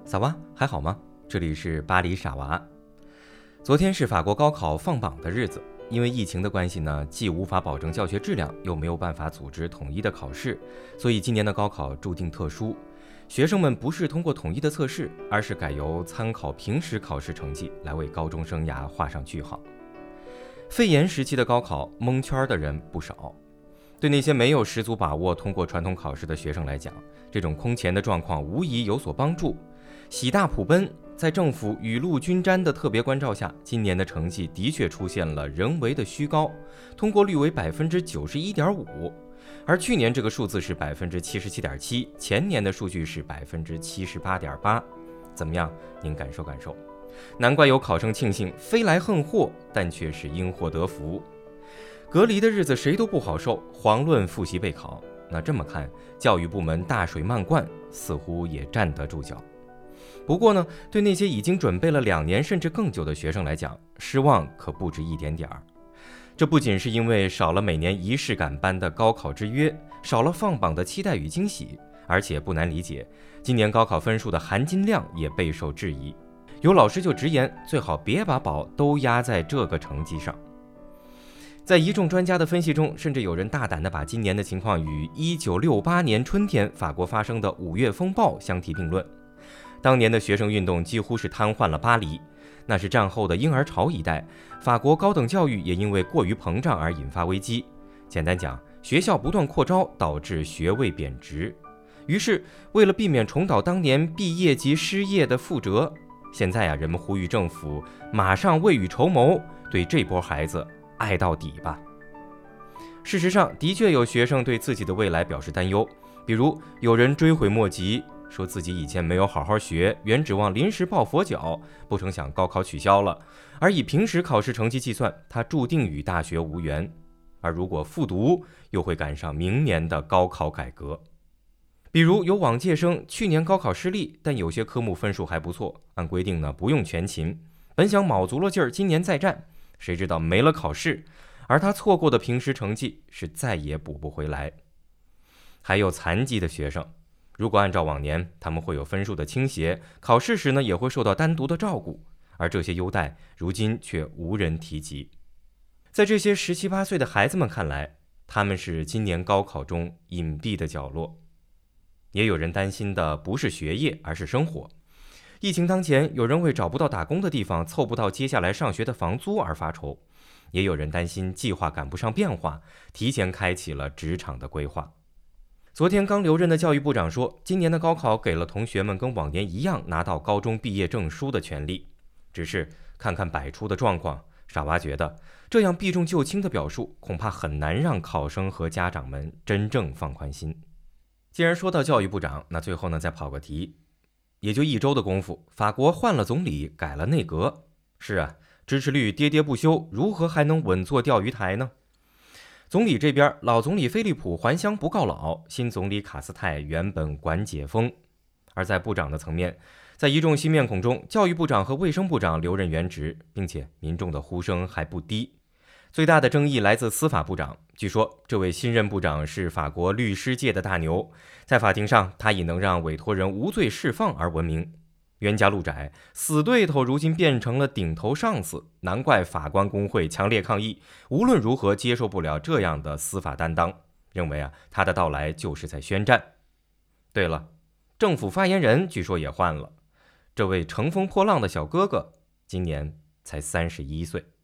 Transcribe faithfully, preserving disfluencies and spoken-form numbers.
萨瓦，还好吗？这里是巴黎傻娃。昨天是法国高考放榜的日子，因为疫情的关系呢，既无法保证教学质量，又没有办法组织统一的考试，所以今年的高考注定特殊。学生们不是通过统一的测试，而是改由参考平时考试成绩来为高中生涯画上句号。肺炎时期的高考蒙圈的人不少，对那些没有十足把握通过传统考试的学生来讲，这种空前的状况无疑有所帮助。喜大普奔，在政府雨露均沾的特别关照下，今年的成绩的确出现了人为的虚高，通过率为百分之九十一点五，而去年这个数字是百分之七十七点七，前年的数据是百分之七十八点八。怎么样？您感受感受。难怪有考生庆幸飞来横祸，但却是因祸得福。隔离的日子谁都不好受，遑论复习备考。那这么看，教育部门大水漫灌，似乎也站得住脚。不过呢，对那些已经准备了两年甚至更久的学生来讲，失望可不止一点点儿。这不仅是因为少了每年仪式感般的高考之约，少了放榜的期待与惊喜，而且不难理解，今年高考分数的含金量也备受质疑。有老师就直言，最好别把宝都压在这个成绩上。在一众专家的分析中，甚至有人大胆地把今年的情况与一九六八年春天法国发生的五月风暴相提并论。当年的学生运动几乎是瘫痪了巴黎，那是战后的婴儿潮一代，法国高等教育也因为过于膨胀而引发危机。简单讲，学校不断扩招，导致学位贬值。于是，为了避免重蹈当年毕业即失业的覆辙，现在啊，人们呼吁政府马上未雨绸缪，对这波孩子爱到底吧。事实上，的确有学生对自己的未来表示担忧，比如有人追悔莫及，说自己以前没有好好学，原指望临时抱佛脚，不成想高考取消了，而以平时考试成绩计算，他注定与大学无缘。而如果复读，又会赶上明年的高考改革。比如有往届生去年高考失利，但有些科目分数还不错，按规定呢不用全勤，本想卯足了劲儿今年再战，谁知道没了考试，而他错过的平时成绩是再也补不回来。还有残疾的学生，如果按照往年，他们会有分数的倾斜，考试时呢也会受到单独的照顾，而这些优待如今却无人提及。在这些十七八岁的孩子们看来，他们是今年高考中隐蔽的角落。也有人担心的不是学业，而是生活。疫情当前，有人为找不到打工的地方，凑不到接下来上学的房租而发愁，也有人担心计划赶不上变化，提前开启了职场的规划。昨天刚留任的教育部长说，今年的高考给了同学们跟往年一样拿到高中毕业证书的权利。只是看看百出的状况，傻娃觉得这样避重就轻的表述，恐怕很难让考生和家长们真正放宽心。既然说到教育部长，那最后呢再跑个题，也就一周的功夫，法国换了总理，改了内阁。是啊，支持率跌跌不休，如何还能稳坐钓鱼台呢？总理这边，老总理菲利普还乡不告老，新总理卡斯泰原本管解封。而在部长的层面，在一众新面孔中，教育部长和卫生部长留任原职，并且民众的呼声还不低。最大的争议来自司法部长，据说这位新任部长是法国律师界的大牛，在法庭上他以能让委托人无罪释放而闻名。冤家路窄，死对头如今变成了顶头上司，难怪法官工会强烈抗议，无论如何接受不了这样的司法担当，认为啊他的到来就是在宣战。对了，政府发言人据说也换了，这位乘风破浪的小哥哥今年才三十一岁。